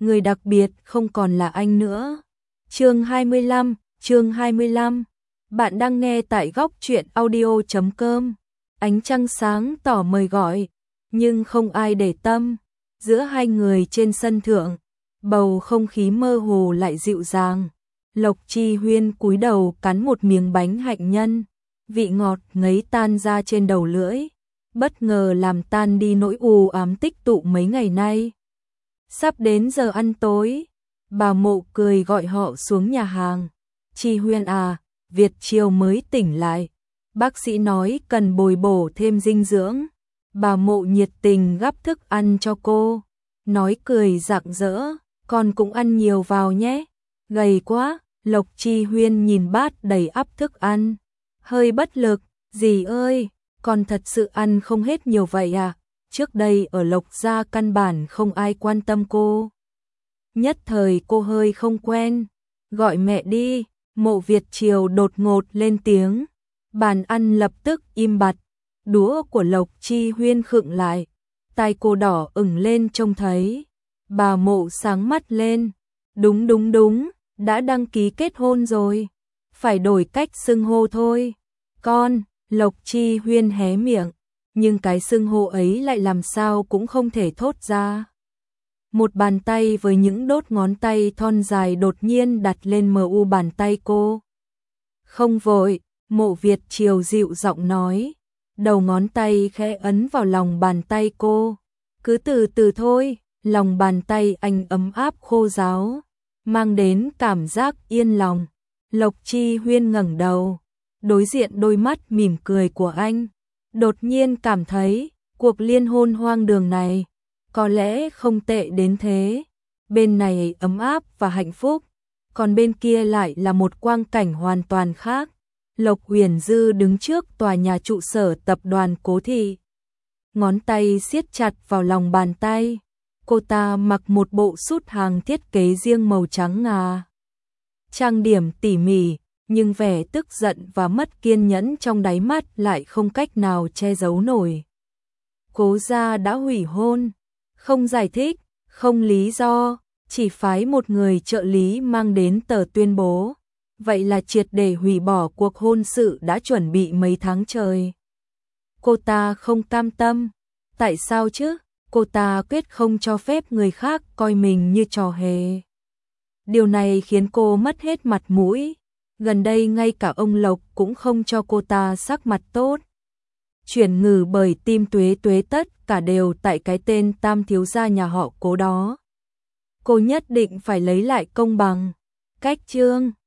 người đặc biệt không còn là anh nữa. Chương 25. Bạn đang nghe tại góc truyện audio.com. Ánh trăng sáng tỏ mời gọi, nhưng không ai để tâm. Giữa hai người trên sân thượng, bầu không khí mơ hồ lại dịu dàng. Lộc Chi Huyên cúi đầu cắn một miếng bánh hạnh nhân, vị ngọt ngấy tan ra trên đầu lưỡi, bất ngờ làm tan đi nỗi u ám tích tụ mấy ngày nay. Sắp đến giờ ăn tối, bà Mộ cười gọi họ xuống nhà hàng. Chi Huyên à, Việt Triều mới tỉnh lại, bác sĩ nói cần bồi bổ thêm dinh dưỡng. Bà Mộ nhiệt tình gắp thức ăn cho cô, nói cười rạng rỡ, con cũng ăn nhiều vào nhé. Gầy quá. Lộc Chi Huyên nhìn bát đầy ắp thức ăn, hơi bất lực. Dì ơi, con thật sự ăn không hết nhiều vậy à? Trước đây ở Lộc gia căn bản không ai quan tâm cô. Nhất thời cô hơi không quen. Gọi mẹ đi. Mộ Việt Triều đột ngột lên tiếng. Bàn ăn lập tức im bặt. Đũa của Lộc Chi Huyên khựng lại, tai cô đỏ ửng lên trông thấy. Bà Mộ sáng mắt lên. Đúng, đã đăng ký kết hôn rồi, phải đổi cách xưng hô thôi. Con. Lộc Chi Huyên hé miệng, nhưng cái xưng hô ấy lại làm sao cũng không thể thốt ra. Một bàn tay với những đốt ngón tay thon dài đột nhiên đặt lên mu bàn tay cô. Không vội, Mộ Việt Triều dịu giọng nói, đầu ngón tay khẽ ấn vào lòng bàn tay cô. Cứ từ từ thôi. Lòng bàn tay anh ấm áp khô ráo, mang đến cảm giác yên lòng. Lộc Chi Huyên ngẩng đầu, đối diện đôi mắt mỉm cười của anh, đột nhiên cảm thấy cuộc liên hôn hoang đường này có lẽ không tệ đến thế. Bên này ấm áp và hạnh phúc, còn bên kia lại là một quang cảnh hoàn toàn khác. Lộc Uyển Dư đứng trước tòa nhà trụ sở tập đoàn Cố Thị, ngón tay siết chặt vào lòng bàn tay. Cô ta mặc một bộ sút hàng thiết kế riêng màu trắng ngà, trang điểm tỉ mỉ, nhưng vẻ tức giận và mất kiên nhẫn trong đáy mắt lại không cách nào che giấu nổi. Cố gia đã hủy hôn, không giải thích, không lý do, chỉ phái một người trợ lý mang đến tờ tuyên bố. Vậy là triệt để hủy bỏ cuộc hôn sự đã chuẩn bị mấy tháng trời. Cô ta không cam tâm. Tại sao chứ? Cô ta quyết không cho phép người khác coi mình như trò hề. Điều này khiến cô mất hết mặt mũi. Gần đây ngay cả ông Lộc cũng không cho cô ta sắc mặt tốt. Chuyển ngừ bởi tim Tuế Tuế tất cả đều tại cái tên tam thiếu gia nhà họ Cố đó. Cô nhất định phải lấy lại công bằng. Cách chương